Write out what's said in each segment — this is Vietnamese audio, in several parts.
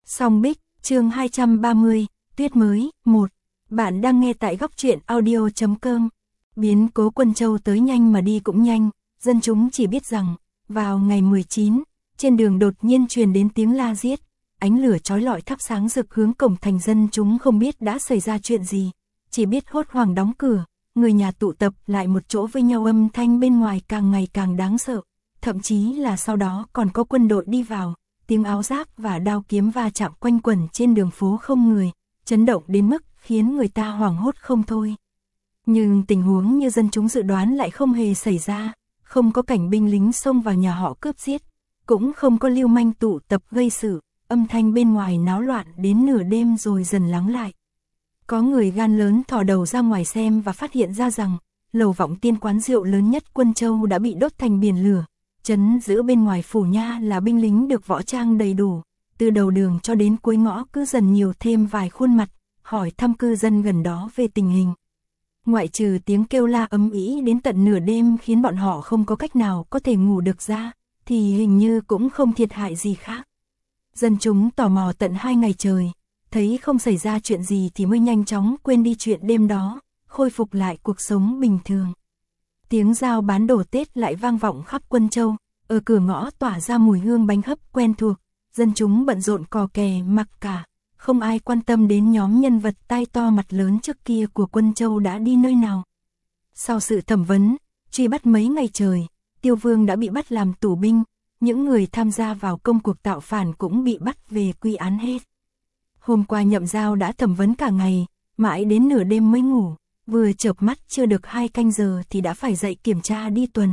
Song Bích, chương 230, Tuyết mới, 1. Bạn đang nghe tại góc truyện audio.com. Biến cố Quân Châu tới nhanh mà đi cũng nhanh, dân chúng chỉ biết rằng, vào ngày 19, trên đường đột nhiên truyền đến tiếng la giết, ánh lửa chói lọi thắp sáng rực hướng cổng thành, dân chúng không biết đã xảy ra chuyện gì, chỉ biết hốt hoảng đóng cửa, người nhà tụ tập lại một chỗ với nhau, âm thanh bên ngoài càng ngày càng đáng sợ, thậm chí là sau đó còn có quân đội đi vào. Tiếng áo giáp và đao kiếm va chạm quanh quẩn trên đường phố không người, chấn động đến mức khiến người ta hoảng hốt không thôi. Nhưng tình huống như dân chúng dự đoán lại không hề xảy ra, không có cảnh binh lính xông vào nhà họ cướp giết, cũng không có lưu manh tụ tập gây sự, âm thanh bên ngoài náo loạn đến nửa đêm rồi dần lắng lại. Có người gan lớn thò đầu ra ngoài xem và phát hiện ra rằng, lầu Vọng Tiên, quán rượu lớn nhất Quân Châu đã bị đốt thành biển lửa. Trấn giữ bên ngoài phủ nha là binh lính được võ trang đầy đủ, từ đầu đường cho đến cuối ngõ cứ dần nhiều thêm vài khuôn mặt, hỏi thăm cư dân gần đó về tình hình. Ngoại trừ tiếng kêu la ầm ĩ đến tận nửa đêm khiến bọn họ không có cách nào có thể ngủ được ra, thì hình như cũng không thiệt hại gì khác. Dân chúng tò mò tận 2 ngày trời, thấy không xảy ra chuyện gì thì mới nhanh chóng quên đi chuyện đêm đó, khôi phục lại cuộc sống bình thường. Tiếng giao bán đồ Tết lại vang vọng khắp Quân Châu, ở cửa ngõ tỏa ra mùi hương bánh hấp quen thuộc, dân chúng bận rộn cò kè mặc cả, không ai quan tâm đến nhóm nhân vật tai to mặt lớn trước kia của Quân Châu đã đi nơi nào. Sau sự thẩm vấn, truy bắt mấy ngày trời, Tiêu Vương đã bị bắt làm tù binh, những người tham gia vào công cuộc tạo phản cũng bị bắt về quy án hết. Hôm qua Nhậm Giao đã thẩm vấn cả ngày, mãi đến nửa đêm mới ngủ. Vừa chợp mắt chưa được 2 canh giờ thì đã phải dậy kiểm tra đi tuần.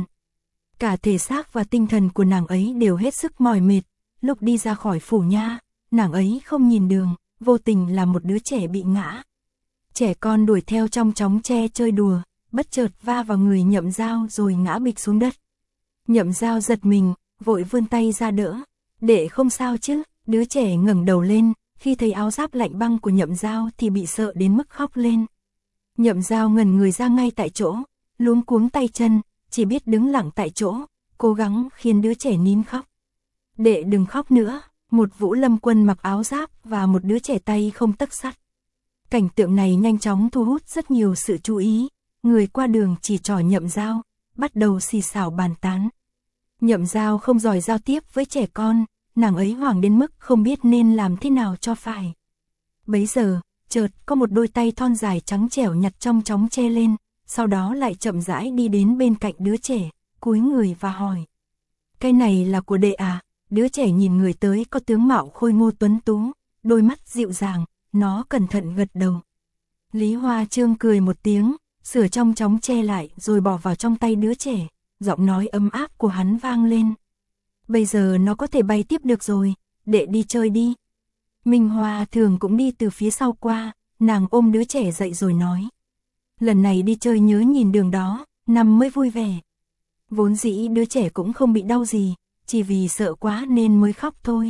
Cả thể xác và tinh thần của nàng ấy đều hết sức mỏi mệt. Lúc đi ra khỏi phủ nha, nàng ấy không nhìn đường, vô tình là một đứa trẻ bị ngã. Trẻ con đuổi theo trong chóng tre chơi đùa, bất chợt va vào người Nhậm Giao rồi ngã bịch xuống đất. Nhậm Giao giật mình, vội vươn tay ra đỡ. Đệ không sao chứ? Đứa trẻ ngẩng đầu lên, khi thấy áo giáp lạnh băng của Nhậm Giao thì bị sợ đến mức khóc lên. Nhậm Giao ngẩn người ra ngay tại chỗ, luống cuống tay chân, chỉ biết đứng lặng tại chỗ, cố gắng khiến đứa trẻ nín khóc. Đệ đừng khóc nữa, một Vũ Lâm Quân mặc áo giáp và một đứa trẻ tay không tấc sắt. Cảnh tượng này nhanh chóng thu hút rất nhiều sự chú ý, người qua đường chỉ trỏ Nhậm Giao, bắt đầu xì xào bàn tán. Nhậm Giao không giỏi giao tiếp với trẻ con, nàng ấy hoảng đến mức không biết nên làm thế nào cho phải. Bấy giờ, chợt có một đôi tay thon dài trắng trẻo nhặt trong chóng tre lên, sau đó lại chậm rãi đi đến bên cạnh đứa trẻ, cúi người và hỏi. Cái này là của đệ à? Đứa trẻ nhìn người tới có tướng mạo khôi ngô tuấn tú, đôi mắt dịu dàng, nó cẩn thận gật đầu. Lý Hoa Trương cười một tiếng, sửa trong chóng tre lại rồi bỏ vào trong tay đứa trẻ, giọng nói ấm áp của hắn vang lên. Bây giờ nó có thể bay tiếp được rồi, đệ đi chơi đi. Minh Hoa Thường cũng đi từ phía sau qua, nàng ôm đứa trẻ dậy rồi nói. Lần này đi chơi nhớ nhìn đường đó, nằm mới vui vẻ. Vốn dĩ đứa trẻ cũng không bị đau gì, chỉ vì sợ quá nên mới khóc thôi.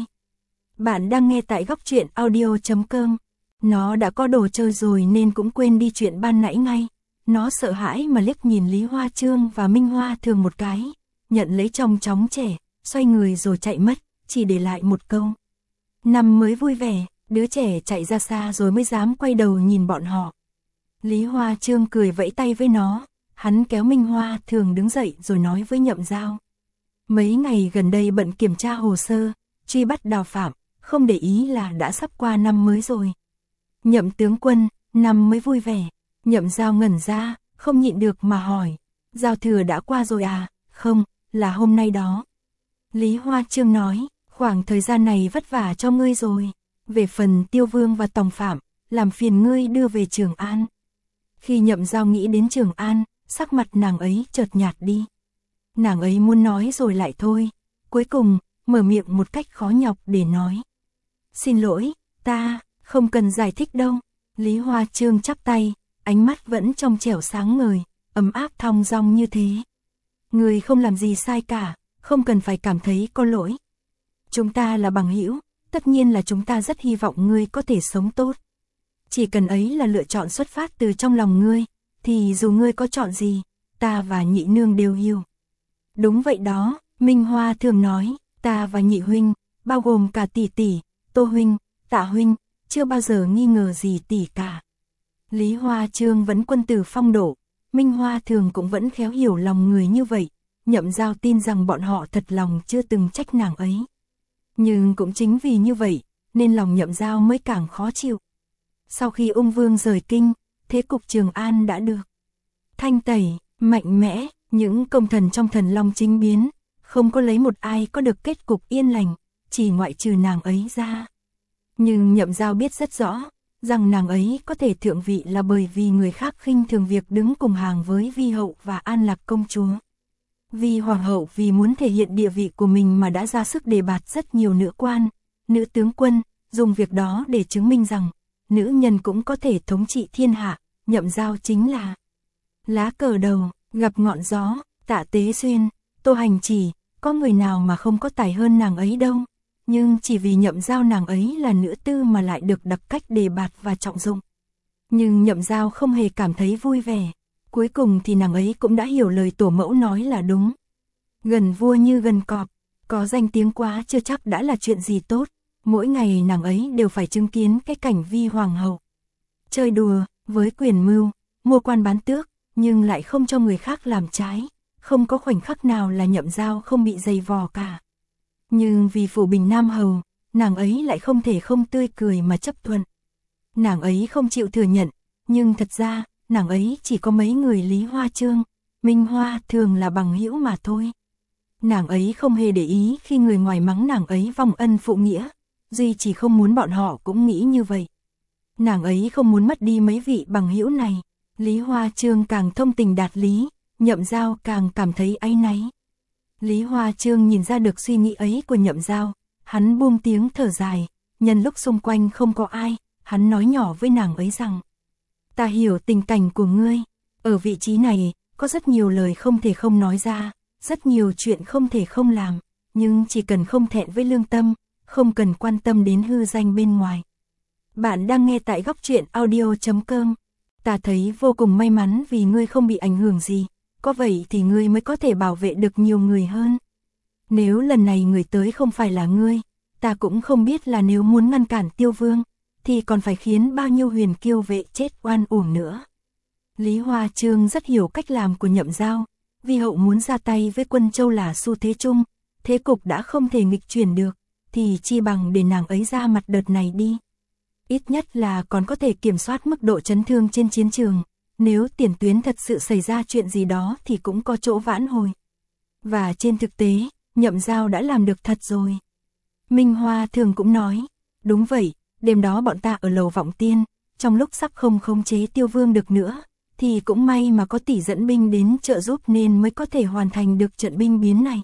Bạn đang nghe tại góc truyện audio.com. Nó đã có đồ chơi rồi nên cũng quên đi chuyện ban nãy ngay. Nó sợ hãi mà liếc nhìn Lý Hoa Trương và Minh Hoa Thường một cái, nhận lấy trong chóng trẻ, xoay người rồi chạy mất, chỉ để lại một câu. Năm mới vui vẻ, đứa trẻ chạy ra xa rồi mới dám quay đầu nhìn bọn họ. Lý Hoa Trương cười vẫy tay với nó, hắn kéo Minh Hoa Thường đứng dậy rồi nói với Nhậm Giao. Mấy ngày gần đây bận kiểm tra hồ sơ, truy bắt đào phạm, không để ý là đã sắp qua năm mới rồi. Nhậm tướng quân, năm mới vui vẻ. Nhậm Giao ngẩn ra, không nhịn được mà hỏi. Giao thừa đã qua rồi à? Không, là hôm nay đó. Lý Hoa Trương nói. Khoảng thời gian này vất vả cho ngươi rồi. Về phần Tiêu Vương và Tòng Phạm, làm phiền ngươi đưa về Trường An. Khi Nhậm Giao nghĩ đến Trường An, sắc mặt nàng ấy chợt nhạt đi. Nàng ấy muốn nói rồi lại thôi. Cuối cùng, mở miệng một cách khó nhọc để nói. Xin lỗi, ta, không cần giải thích đâu. Lý Hoa Trương chắp tay, ánh mắt vẫn trong trẻo sáng ngời, ấm áp thong dong như thế. Ngươi không làm gì sai cả, không cần phải cảm thấy có lỗi. Chúng ta là bằng hữu, tất nhiên là chúng ta rất hy vọng ngươi có thể sống tốt. Chỉ cần ấy là lựa chọn xuất phát từ trong lòng ngươi, thì dù ngươi có chọn gì, ta và nhị nương đều hiểu. Đúng vậy đó, Minh Hoa thường nói, ta và nhị huynh, bao gồm cả tỷ tỷ, Tô huynh, Tạ huynh, chưa bao giờ nghi ngờ gì tỷ cả. Lý Hoa Chương vẫn quân tử phong độ, Minh Hoa Thường cũng vẫn khéo hiểu lòng người như vậy, Nhậm Giao tin rằng bọn họ thật lòng chưa từng trách nàng ấy. Nhưng cũng chính vì như vậy, nên lòng Nhậm Giao mới càng khó chịu. Sau khi Ung Vương rời kinh, thế cục Trường An đã được thanh tẩy, mạnh mẽ, những công thần trong Thần Long chính biến, không có lấy một ai có được kết cục yên lành, chỉ ngoại trừ nàng ấy ra. Nhưng Nhậm Giao biết rất rõ, rằng nàng ấy có thể thượng vị là bởi vì người khác khinh thường việc đứng cùng hàng với Vi hậu và An Lạc công chúa. Vi hoàng hậu vì muốn thể hiện địa vị của mình mà đã ra sức đề bạt rất nhiều nữ quan, nữ tướng quân, dùng việc đó để chứng minh rằng nữ nhân cũng có thể thống trị thiên hạ. Nhậm Giao chính là lá cờ đầu, gặp ngọn gió. Tạ Tế Xuyên, Tô Hành Chỉ, có người nào mà không có tài hơn nàng ấy đâu. Nhưng chỉ vì Nhậm Giao nàng ấy là nữ tư mà lại được đặc cách đề bạt và trọng dụng. Nhưng Nhậm Giao không hề cảm thấy vui vẻ. Cuối cùng thì nàng ấy cũng đã hiểu lời tổ mẫu nói là đúng. Gần vua như gần cọp, có danh tiếng quá chưa chắc đã là chuyện gì tốt. Mỗi ngày nàng ấy đều phải chứng kiến cái cảnh Vi hoàng hậu chơi đùa với quyền mưu, mua quan bán tước, nhưng lại không cho người khác làm trái. Không có khoảnh khắc nào là Nhậm Giao không bị dày vò cả. Nhưng vì phủ Bình Nam hầu, nàng ấy lại không thể không tươi cười mà chấp thuận. Nàng ấy không chịu thừa nhận, nhưng thật ra, nàng ấy chỉ có mấy người Lý Hoa Chương, Minh Hoa Thường là bằng hữu mà thôi. Nàng ấy không hề để ý khi người ngoài mắng nàng ấy vong ân phụ nghĩa, duy chỉ không muốn bọn họ cũng nghĩ như vậy. Nàng ấy không muốn mất đi mấy vị bằng hữu này. Lý Hoa Chương càng thông tình đạt lý, Nhậm Giao càng cảm thấy áy náy. Lý Hoa Chương nhìn ra được suy nghĩ ấy của Nhậm Giao, hắn buông tiếng thở dài, nhân lúc xung quanh không có ai, hắn nói nhỏ với nàng ấy rằng: ta hiểu tình cảnh của ngươi, ở vị trí này, có rất nhiều lời không thể không nói ra, rất nhiều chuyện không thể không làm, nhưng chỉ cần không thẹn với lương tâm, không cần quan tâm đến hư danh bên ngoài. Bạn đang nghe tại Góc Truyện Audio.com. Ta thấy vô cùng may mắn vì ngươi không bị ảnh hưởng gì, có vậy thì ngươi mới có thể bảo vệ được nhiều người hơn. Nếu lần này người tới không phải là ngươi, ta cũng không biết là nếu muốn ngăn cản Tiêu Vương, thì còn phải khiến bao nhiêu huyền kiêu vệ chết oan uổng nữa. Lý Hoa Chương rất hiểu cách làm của Nhậm Giao, Vi hậu muốn ra tay với Quân Châu là xu thế chung, thế cục đã không thể nghịch chuyển được, thì chi bằng để nàng ấy ra mặt đợt này đi. Ít nhất là còn có thể kiểm soát mức độ chấn thương trên chiến trường, nếu tiền tuyến thật sự xảy ra chuyện gì đó thì cũng có chỗ vãn hồi. Và trên thực tế, Nhậm Giao đã làm được thật rồi. Minh Hoa Thường cũng nói, đúng vậy, đêm đó bọn ta ở lầu Vọng Tiên, trong lúc sắp không khống chế Tiêu Vương được nữa, thì cũng may mà có tỷ dẫn binh đến trợ giúp nên mới có thể hoàn thành được trận binh biến này.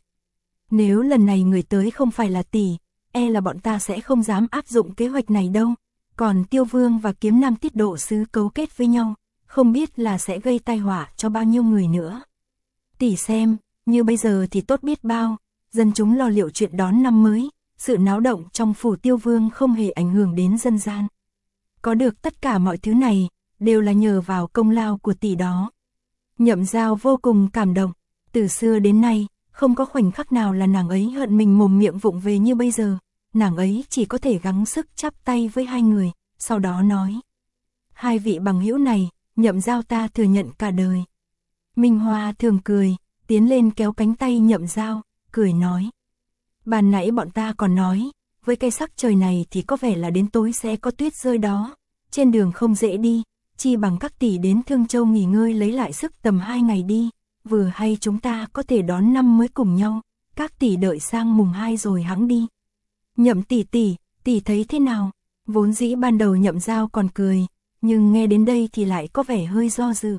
Nếu lần này người tới không phải là tỷ, e là bọn ta sẽ không dám áp dụng kế hoạch này đâu. Còn Tiêu Vương và Kiếm Nam Tiết Độ Sứ cấu kết với nhau, không biết là sẽ gây tai họa cho bao nhiêu người nữa. Tỷ xem, như bây giờ thì tốt biết bao, dân chúng lo liệu chuyện đón năm mới, sự náo động trong phủ Tiêu Vương không hề ảnh hưởng đến dân gian. Có được tất cả mọi thứ này, đều là nhờ vào công lao của tỷ đó. Nhậm Giao vô cùng cảm động, từ xưa đến nay, không có khoảnh khắc nào là nàng ấy hận mình mồm miệng vụng về như bây giờ. Nàng ấy chỉ có thể gắng sức chắp tay với hai người, sau đó nói: hai vị bằng hữu này, Nhậm Giao ta thừa nhận cả đời. Minh Hoa Thường cười, tiến lên kéo cánh tay Nhậm Giao, cười nói: ban nãy bọn ta còn nói, với cái sắc trời này thì có vẻ là đến tối sẽ có tuyết rơi đó, trên đường không dễ đi, chi bằng các tỷ đến Thương Châu nghỉ ngơi lấy lại sức tầm 2 ngày đi, vừa hay chúng ta có thể đón năm mới cùng nhau, các tỷ đợi sang mùng 2 rồi hẵng đi. Nhậm tỷ tỷ thấy thế nào? Vốn dĩ ban đầu Nhậm Giao còn cười, nhưng nghe đến đây thì lại có vẻ hơi do dự.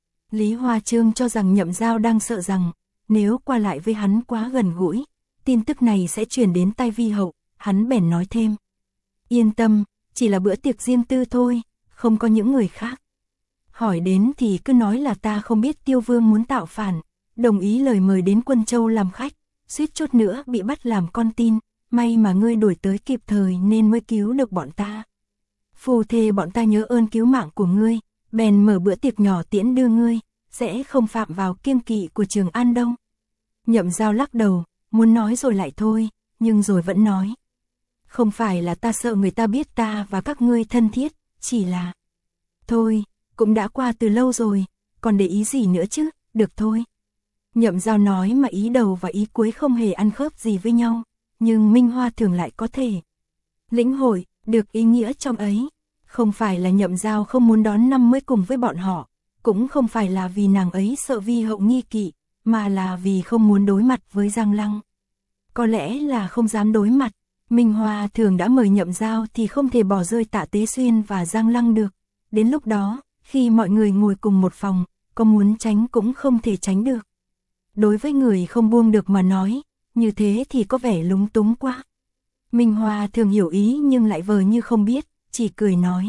Lý Hoa Chương cho rằng Nhậm Giao đang sợ rằng, nếu qua lại với hắn quá gần gũi, tin tức này sẽ truyền đến tai Vi hậu, hắn bèn nói thêm: yên tâm, chỉ là bữa tiệc riêng tư thôi, không có những người khác. Hỏi đến thì cứ nói là ta không biết Tiêu Vương muốn tạo phản, đồng ý lời mời đến Quân Châu làm khách, suýt chút nữa bị bắt làm con tin. May mà ngươi đuổi tới kịp thời nên mới cứu được bọn ta. Phù thề bọn ta nhớ ơn cứu mạng của ngươi, bèn mở bữa tiệc nhỏ tiễn đưa ngươi, sẽ không phạm vào kiêng kỵ của Trường An đâu. Nhậm Giao lắc đầu, muốn nói rồi lại thôi, nhưng rồi vẫn nói: Không phải là ta sợ người ta biết ta và các ngươi thân thiết, chỉ là... Thôi, cũng đã qua từ lâu rồi, còn để ý gì nữa chứ, được thôi. Nhậm Giao nói mà ý đầu và ý cuối không hề ăn khớp gì với nhau, nhưng Minh Hoa Thường lại có thể lĩnh hội được ý nghĩa trong ấy. Không phải là Nhậm Giao không muốn đón năm mới cùng với bọn họ, cũng không phải là vì nàng ấy sợ Vi Hậu nghi kỵ, mà là vì không muốn đối mặt với Giang Lăng. Có lẽ là không dám đối mặt, Minh Hoa Thường đã mời Nhậm Giao thì không thể bỏ rơi Tạ Tế Xuyên và Giang Lăng được. Đến lúc đó, khi mọi người ngồi cùng một phòng, có muốn tránh cũng không thể tránh được. Đối với người không buông được mà nói, như thế thì có vẻ lúng túng quá. Minh Hoa Thường hiểu ý nhưng lại vờ như không biết, chỉ cười nói.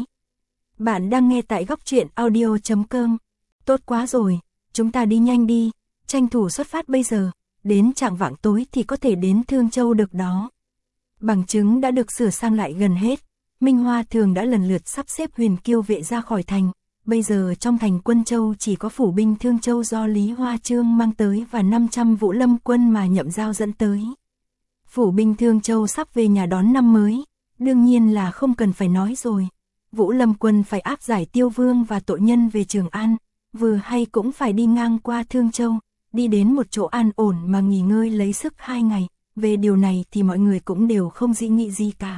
Bạn đang nghe tại góc truyện audio.com. Tốt quá rồi, chúng ta đi nhanh đi, tranh thủ xuất phát bây giờ, đến chạng vạng tối thì có thể đến Thương Châu được đó. Bằng chứng đã được sửa sang lại gần hết, Minh Hoa Thường đã lần lượt sắp xếp Huyền Kiêu vệ ra khỏi thành. Bây giờ trong thành Quân Châu chỉ có phủ binh Thương Châu do Lý Hoa Chương mang tới và 500 Vũ Lâm quân mà Nhậm Giao dẫn tới. Phủ binh Thương Châu sắp về nhà đón năm mới, đương nhiên là không cần phải nói rồi. Vũ Lâm quân phải áp giải Tiêu Vương và tội nhân về Trường An, vừa hay cũng phải đi ngang qua Thương Châu, đi đến một chỗ an ổn mà nghỉ ngơi lấy sức 2 ngày. Về điều này thì mọi người cũng đều không dị nghị gì cả.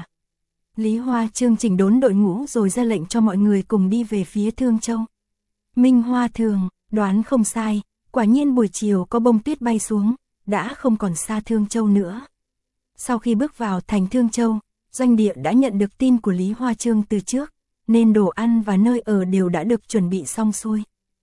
Lý Hoa Chương chỉnh đốn đội ngũ rồi ra lệnh cho mọi người cùng đi về phía Thương Châu. Minh Hoa Thường, đoán không sai, quả nhiên buổi chiều có bông tuyết bay xuống, đã không còn xa Thương Châu nữa. Sau khi bước vào thành Thương Châu, doanh địa đã nhận được tin của Lý Hoa Chương từ trước, nên đồ ăn và nơi ở đều đã được chuẩn bị xong xuôi.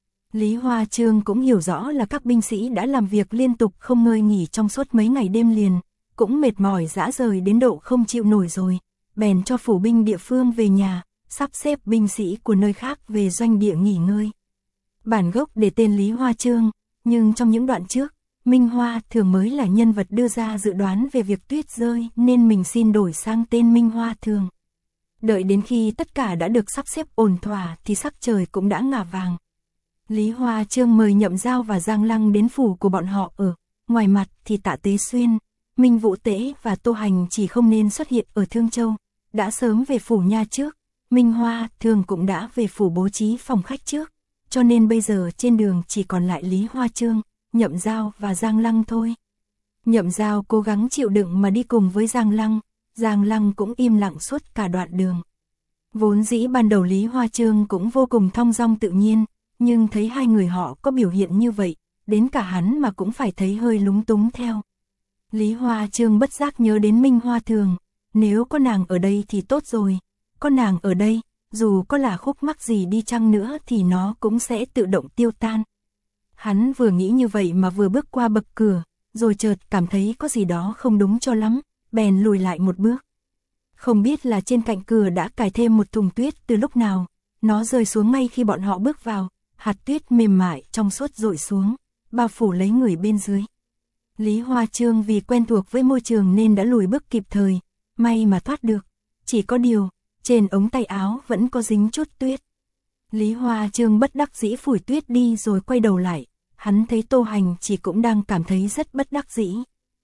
Lý Hoa Chương cũng hiểu rõ là các binh sĩ đã làm việc liên tục không ngơi nghỉ trong suốt mấy ngày đêm liền, cũng mệt mỏi rã rời đến độ không chịu nổi rồi, bèn cho phủ binh địa phương về nhà, sắp xếp binh sĩ của nơi khác về doanh địa nghỉ ngơi. Bản gốc để tên Lý Hoa Chương, nhưng trong những đoạn trước, Minh Hoa Thường mới là nhân vật đưa ra dự đoán về việc tuyết rơi nên mình xin đổi sang tên Minh Hoa Thường. Đợi đến khi tất cả đã được sắp xếp ổn thỏa thì sắc trời cũng đã ngả vàng. Lý Hoa Chương mời Nhậm Giao và Giang Lăng đến phủ của bọn họ ở, ngoài mặt thì Tạ Tế Xuyên, Minh Vũ Tế và Tô Hành chỉ không nên xuất hiện ở Thương Châu, đã sớm về phủ nha trước, Minh Hoa Thường cũng đã về phủ bố trí phòng khách trước, cho nên bây giờ trên đường chỉ còn lại Lý Hoa Chương, Nhậm Giao và Giang Lăng thôi. Nhậm Giao cố gắng chịu đựng mà đi cùng với Giang Lăng cũng im lặng suốt cả đoạn đường. Vốn dĩ ban đầu Lý Hoa Chương cũng vô cùng thong dong tự nhiên, nhưng thấy hai người họ có biểu hiện như vậy, đến cả hắn mà cũng phải thấy hơi lúng túng theo. Lý Hoa Chương bất giác nhớ đến Minh Hoa Thường, nếu có nàng ở đây thì tốt rồi, có nàng ở đây, dù có là khúc mắc gì đi chăng nữa thì nó cũng sẽ tự động tiêu tan. Hắn vừa nghĩ như vậy mà vừa bước qua bậc cửa, rồi chợt cảm thấy có gì đó không đúng cho lắm, bèn lùi lại một bước. Không biết là trên cạnh cửa đã cài thêm một thùng tuyết từ lúc nào, nó rơi xuống ngay khi bọn họ bước vào, hạt tuyết mềm mại trong suốt rội xuống, bao phủ lấy người bên dưới. Lý Hoa Chương vì quen thuộc với môi trường nên đã lùi bước kịp thời, may mà thoát được, chỉ có điều, trên ống tay áo vẫn có dính chút tuyết. Lý Hoa Chương bất đắc dĩ phủi tuyết đi rồi quay đầu lại, hắn thấy Tô Hành chỉ cũng đang cảm thấy rất bất đắc dĩ.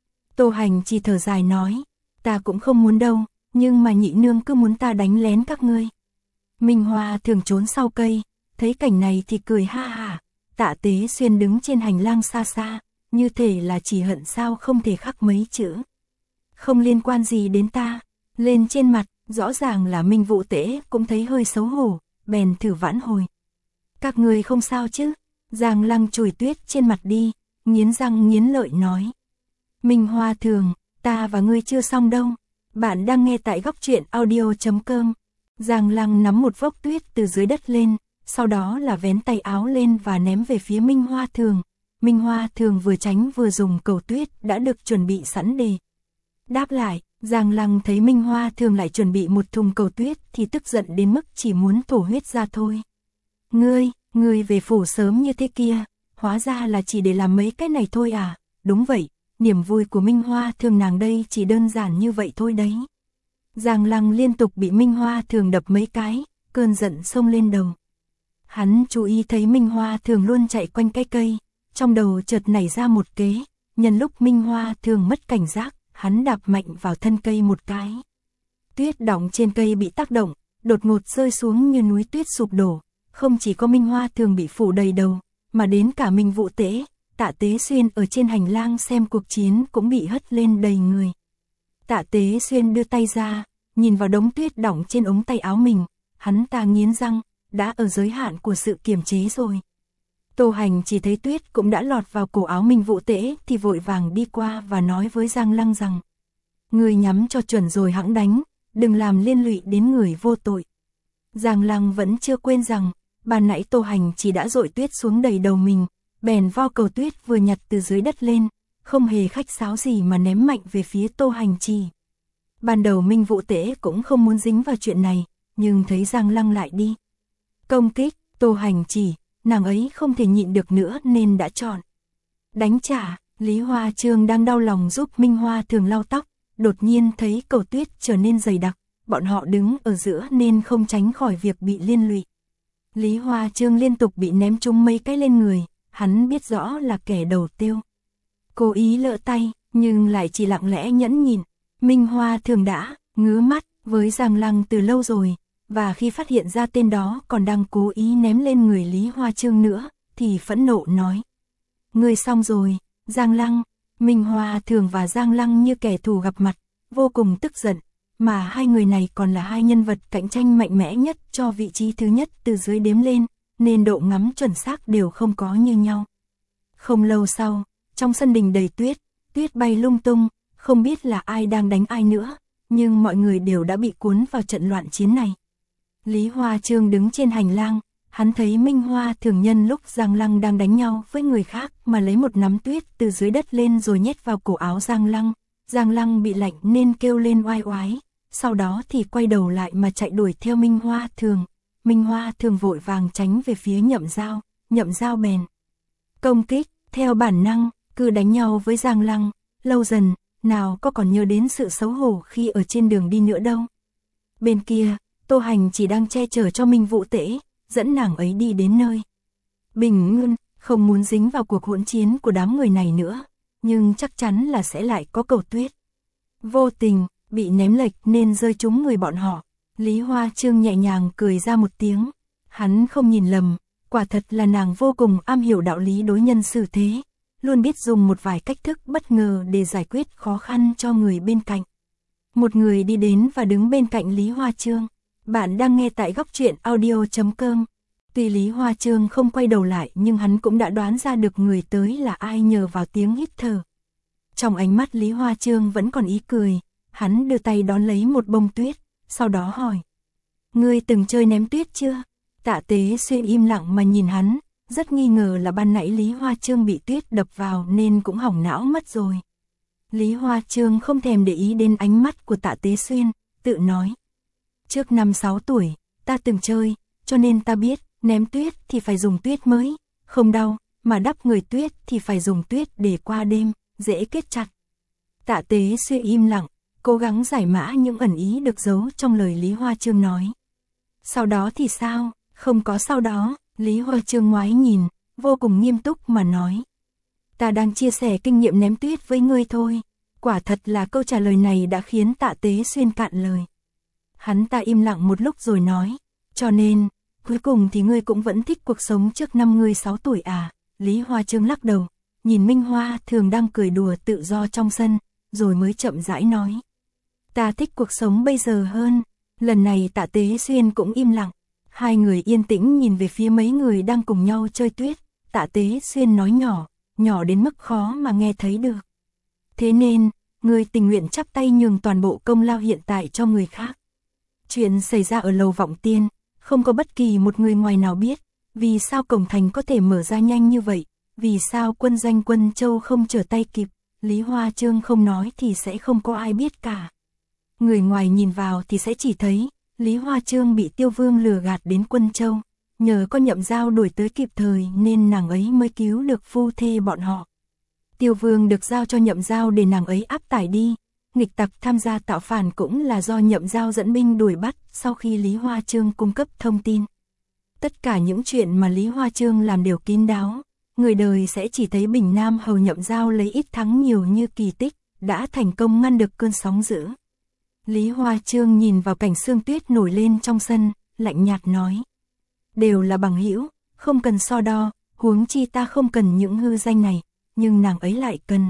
Tô Hành chỉ thở dài nói, ta cũng không muốn đâu, nhưng mà nhị nương cứ muốn ta đánh lén các ngươi. Minh Hoa Thường trốn sau cây, thấy cảnh này thì cười ha hả, Tạ Tế Xuyên đứng trên hành lang xa xa, như thể là chỉ hận sao không thể khắc mấy chữ. Không liên quan gì đến ta, lên trên mặt, rõ ràng là Minh Vũ Tế cũng thấy hơi xấu hổ, bèn thử vãn hồi. Các người không sao chứ? Giang Lăng chùi tuyết trên mặt đi, nghiến răng nghiến lợi nói. Minh Hoa Thường, ta và ngươi chưa xong đâu. Bạn đang nghe tại góc truyện audio.com. Giang Lăng nắm một vốc tuyết từ dưới đất lên, sau đó là vén tay áo lên và ném về phía Minh Hoa Thường. Minh Hoa Thường vừa tránh vừa dùng cầu tuyết đã được chuẩn bị sẵn để đáp lại. Giang Lăng thấy Minh Hoa Thường lại chuẩn bị một thùng cầu tuyết thì tức giận đến mức chỉ muốn thổ huyết ra thôi. Ngươi về phủ sớm như thế kia, hóa ra là chỉ để làm mấy cái này thôi à? Đúng vậy, niềm vui của Minh Hoa Thường nàng đây chỉ đơn giản như vậy thôi đấy. Giang Lăng liên tục bị Minh Hoa Thường đập mấy cái, cơn giận xông lên đầu. Hắn chú ý thấy Minh Hoa Thường luôn chạy quanh cái cây, trong đầu chợt nảy ra một kế, nhân lúc Minh Hoa Thường mất cảnh giác, hắn đạp mạnh vào thân cây một cái. tuyết đọng trên cây bị tác động, đột ngột rơi xuống như núi tuyết sụp đổ, không chỉ có Minh Hoa Thường bị phủ đầy đầu, mà đến cả Minh Vũ Tế, Tạ Tế Xuyên ở trên hành lang xem cuộc chiến cũng bị hất lên đầy người. Tạ Tế Xuyên đưa tay ra, nhìn vào đống tuyết đọng trên ống tay áo mình, hắn ta nghiến răng, đã ở giới hạn của sự kiềm chế rồi. Tô Hành chỉ thấy tuyết cũng đã lọt vào cổ áo Minh Vũ Tế thì vội vàng đi qua và nói với Giang Lăng rằng: "Người nhắm cho chuẩn rồi hẵng đánh, đừng làm liên lụy đến người vô tội." Giang Lăng vẫn chưa quên rằng, ban nãy Tô Hành chỉ đã dội tuyết xuống đầy đầu mình, bèn vo cầu tuyết vừa nhặt từ dưới đất lên, không hề khách sáo gì mà ném mạnh về phía Tô Hành chỉ. Ban đầu Minh Vũ Tế cũng không muốn dính vào chuyện này, nhưng thấy Giang Lăng lại đi công kích Tô Hành chỉ, nàng ấy không thể nhịn được nữa nên đã chọn đánh trả. Lý Hoa Trương đang đau lòng giúp Minh Hoa Thường lau tóc, đột nhiên thấy cầu tuyết trở nên dày đặc, bọn họ đứng ở giữa nên không tránh khỏi việc bị liên lụy. Lý Hoa Trương liên tục bị ném trúng mấy cái lên người, hắn biết rõ là kẻ đầu tiêu. Cố ý lỡ tay, nhưng lại chỉ lặng lẽ nhẫn nhịn. Minh Hoa Thường đã ngứa mắt với Giang Lăng từ lâu rồi, và khi phát hiện ra tên đó còn đang cố ý ném lên người Lý Hoa Trương nữa, thì phẫn nộ nói: "Ngươi xong rồi, Giang Lăng." Minh Hoa Thường và Giang Lăng như kẻ thù gặp mặt, vô cùng tức giận, mà hai người này còn là hai nhân vật cạnh tranh mạnh mẽ nhất cho vị trí thứ nhất từ dưới đếm lên, nên độ ngắm chuẩn xác đều không có như nhau. Không lâu sau, trong sân đình đầy tuyết, tuyết bay lung tung, không biết là ai đang đánh ai nữa, nhưng mọi người đều đã bị cuốn vào trận loạn chiến này. Lý Hoa Trương đứng trên hành lang, hắn thấy Minh Hoa Thường nhân lúc Giang Lăng đang đánh nhau với người khác mà lấy một nắm tuyết từ dưới đất lên rồi nhét vào cổ áo Giang Lăng. Giang Lăng bị lạnh nên kêu lên oai oái, sau đó thì quay đầu lại mà chạy đuổi theo Minh Hoa Thường. Minh Hoa Thường vội vàng tránh về phía Nhậm Giao bèn công kích, theo bản năng, cứ đánh nhau với Giang Lăng, lâu dần, nào có còn nhớ đến sự xấu hổ khi ở trên đường đi nữa đâu. Bên kia, Tô Hành chỉ đang che chở cho Minh Vũ Tế, dẫn nàng ấy đi đến nơi bình yên, không muốn dính vào cuộc hỗn chiến của đám người này nữa, nhưng chắc chắn là sẽ lại có cầu tuyết vô tình bị ném lệch nên rơi trúng người bọn họ. Lý Hoa Trương nhẹ nhàng cười ra một tiếng, hắn không nhìn lầm, quả thật là nàng vô cùng am hiểu đạo lý đối nhân xử thế, luôn biết dùng một vài cách thức bất ngờ để giải quyết khó khăn cho người bên cạnh. Một người đi đến và đứng bên cạnh Lý Hoa Trương. Bạn đang nghe tại góc truyện audio.com. Tuy Lý Hoa Trương không quay đầu lại nhưng hắn cũng đã đoán ra được người tới là ai nhờ vào tiếng hít thở. Trong ánh mắt Lý Hoa Trương vẫn còn ý cười, hắn đưa tay đón lấy một bông tuyết, sau đó hỏi: "Ngươi từng chơi ném tuyết chưa?" Tạ Tế Xuyên im lặng mà nhìn hắn, rất nghi ngờ là ban nãy Lý Hoa Trương bị tuyết đập vào nên cũng hỏng não mất rồi. Lý Hoa Trương không thèm để ý đến ánh mắt của Tạ Tế Xuyên, tự nói: "Trước năm 6 tuổi, ta từng chơi, cho nên ta biết, ném tuyết thì phải dùng tuyết mới, không đau, mà đắp người tuyết thì phải dùng tuyết để qua đêm, dễ kết chặt." Tạ Tế Xuyên im lặng, cố gắng giải mã những ẩn ý được giấu trong lời Lý Hoa Trương nói. "Sau đó thì sao?" "Không có sau đó." Lý Hoa Trương ngoái nhìn, vô cùng nghiêm túc mà nói: "Ta đang chia sẻ kinh nghiệm ném tuyết với ngươi thôi." Quả thật là câu trả lời này đã khiến Tạ Tế Xuyên cạn lời. Hắn ta im lặng một lúc rồi nói: "Cho nên, cuối cùng thì ngươi cũng vẫn thích cuộc sống trước năm ngươi 6 tuổi à?" Lý Hoa Trương lắc đầu, nhìn Minh Hoa Thường đang cười đùa tự do trong sân, rồi mới chậm rãi nói: "Ta thích cuộc sống bây giờ hơn." Lần này Tạ Tế Xuyên cũng im lặng, hai người yên tĩnh nhìn về phía mấy người đang cùng nhau chơi tuyết. Tạ Tế Xuyên nói nhỏ, nhỏ đến mức khó mà nghe thấy được: "Thế nên, ngươi tình nguyện chắp tay nhường toàn bộ công lao hiện tại cho người khác." Chuyện xảy ra ở lầu Vọng Tiên, không có bất kỳ một người ngoài nào biết, vì sao cổng thành có thể mở ra nhanh như vậy, vì sao quân doanh Quân Châu không trở tay kịp, Lý Hoa Trương không nói thì sẽ không có ai biết cả. Người ngoài nhìn vào thì sẽ chỉ thấy, Lý Hoa Trương bị Tiêu Vương lừa gạt đến Quân Châu, nhờ có Nhậm Giao đuổi tới kịp thời nên nàng ấy mới cứu được phu thê bọn họ. Tiêu Vương được giao cho Nhậm Giao để nàng ấy áp tải đi, nghịch tặc tham gia tạo phản cũng là do Nhậm Giao dẫn binh đuổi bắt sau khi Lý Hoa Trương cung cấp thông tin. Tất cả những chuyện mà Lý Hoa Trương làm đều kín đáo, người đời sẽ chỉ thấy Bình Nam hầu Nhậm Giao lấy ít thắng nhiều như kỳ tích, đã thành công ngăn được cơn sóng dữ. Lý Hoa Chương nhìn vào cảnh sương tuyết nổi lên trong sân, lạnh nhạt nói. Đều là bằng hữu, không cần so đo, huống chi ta không cần những hư danh này, nhưng nàng ấy lại cần.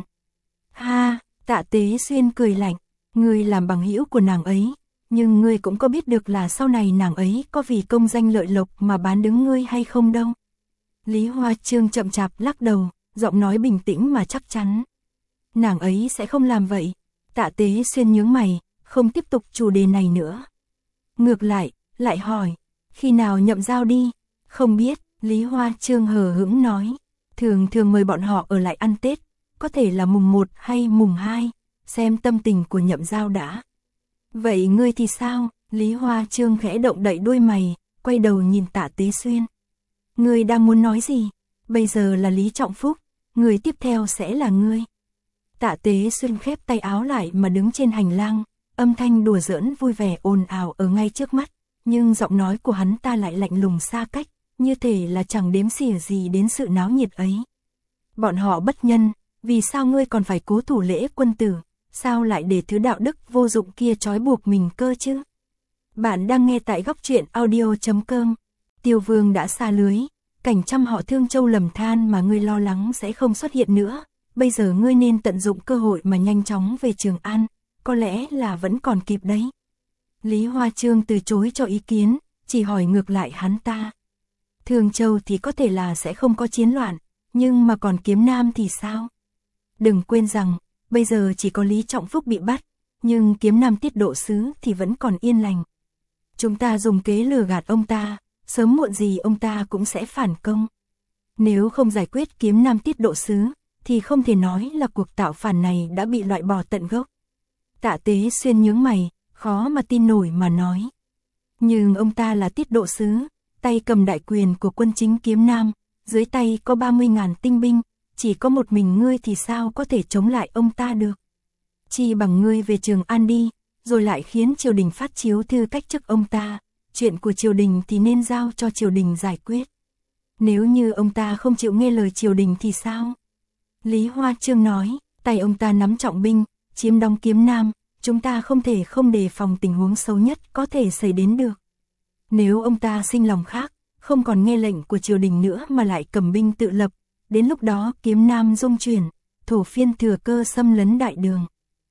Ha, Tạ Tế Xuyên cười lạnh, ngươi làm bằng hữu của nàng ấy, nhưng ngươi cũng có biết được là sau này nàng ấy có vì công danh lợi lộc mà bán đứng ngươi hay không đâu. Lý Hoa Chương chậm chạp lắc đầu, giọng nói bình tĩnh mà chắc chắn. Nàng ấy sẽ không làm vậy. Tạ Tế Xuyên nhướng mày, không tiếp tục chủ đề này nữa. Ngược lại hỏi, khi nào nhậm giao đi? Không biết, Lý Hoa Chương hờ hững nói. Thường mời bọn họ ở lại ăn Tết, có thể là mùng 1 hay mùng 2, xem tâm tình của nhậm giao đã. Vậy ngươi thì sao? Lý Hoa Chương khẽ động đậy đuôi mày, quay đầu nhìn Tạ Tế Xuyên. Ngươi đang muốn nói gì? Bây giờ là Lý Trọng Phúc, người tiếp theo sẽ là ngươi. Tạ Tế Xuyên khép tay áo lại mà đứng trên hành lang, âm thanh đùa giỡn vui vẻ ồn ào ở ngay trước mắt, nhưng giọng nói của hắn ta lại lạnh lùng xa cách, như thể là chẳng đếm xỉa gì đến sự náo nhiệt ấy. Bọn họ bất nhân, vì sao ngươi còn phải cố thủ lễ quân tử, sao lại để thứ đạo đức vô dụng kia trói buộc mình cơ chứ? Bạn đang nghe tại góc truyện audio.com. Tiêu Vương đã xa lưới, cảnh trăm họ Thương Châu lầm than mà ngươi lo lắng sẽ không xuất hiện nữa, bây giờ ngươi nên tận dụng cơ hội mà nhanh chóng về Trường An, có lẽ là vẫn còn kịp đấy. Lý Hoa Chương từ chối cho ý kiến, chỉ hỏi ngược lại hắn ta. Thương Châu thì có thể là sẽ không có chiến loạn, nhưng mà còn Kiếm Nam thì sao? Đừng quên rằng, bây giờ chỉ có Lý Trọng Phúc bị bắt, nhưng Kiếm Nam Tiết Độ Sứ thì vẫn còn yên lành. Chúng ta dùng kế lừa gạt ông ta, sớm muộn gì ông ta cũng sẽ phản công. Nếu không giải quyết Kiếm Nam Tiết Độ Sứ, thì không thể nói là cuộc tạo phản này đã bị loại bỏ tận gốc. Tạ Tế Xuyên nhướng mày, khó mà tin nổi mà nói. Nhưng ông ta là Tiết Độ Sứ, tay cầm đại quyền của quân chính Kiếm Nam, dưới tay có 30.000 tinh binh, chỉ có một mình ngươi thì sao có thể chống lại ông ta được. Chi bằng ngươi về Trường An đi, rồi lại khiến triều đình phát chiếu thư cách chức ông ta, chuyện của triều đình thì nên giao cho triều đình giải quyết. Nếu như ông ta không chịu nghe lời triều đình thì sao? Lý Hoa Chương nói, tay ông ta nắm trọng binh, chiếm đóng Kiếm Nam, chúng ta không thể không đề phòng tình huống xấu nhất có thể xảy đến được. Nếu ông ta sinh lòng khác, không còn nghe lệnh của triều đình nữa mà lại cầm binh tự lập, đến lúc đó Kiếm Nam rung chuyển, thổ phiên thừa cơ xâm lấn đại đường.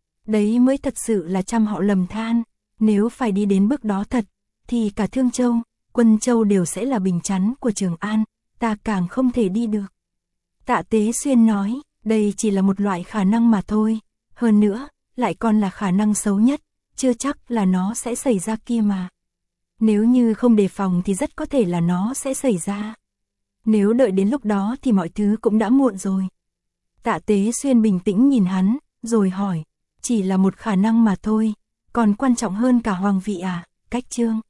Đấy mới thật sự là trăm họ lầm than, nếu phải đi đến bước đó thật, thì cả Thương Châu, Quân Châu đều sẽ là bình chắn của Trường An, ta càng không thể đi được. Tạ Tế Xuyên nói, đây chỉ là một loại khả năng mà thôi, hơn nữa, lại còn là khả năng xấu nhất, chưa chắc là nó sẽ xảy ra kia mà. Nếu như không đề phòng thì rất có thể là nó sẽ xảy ra. Nếu đợi đến lúc đó thì mọi thứ cũng đã muộn rồi. Tạ Tế Xuyên bình tĩnh nhìn hắn, rồi hỏi, chỉ là một khả năng mà thôi, còn quan trọng hơn cả hoàng vị à? Cách Chương.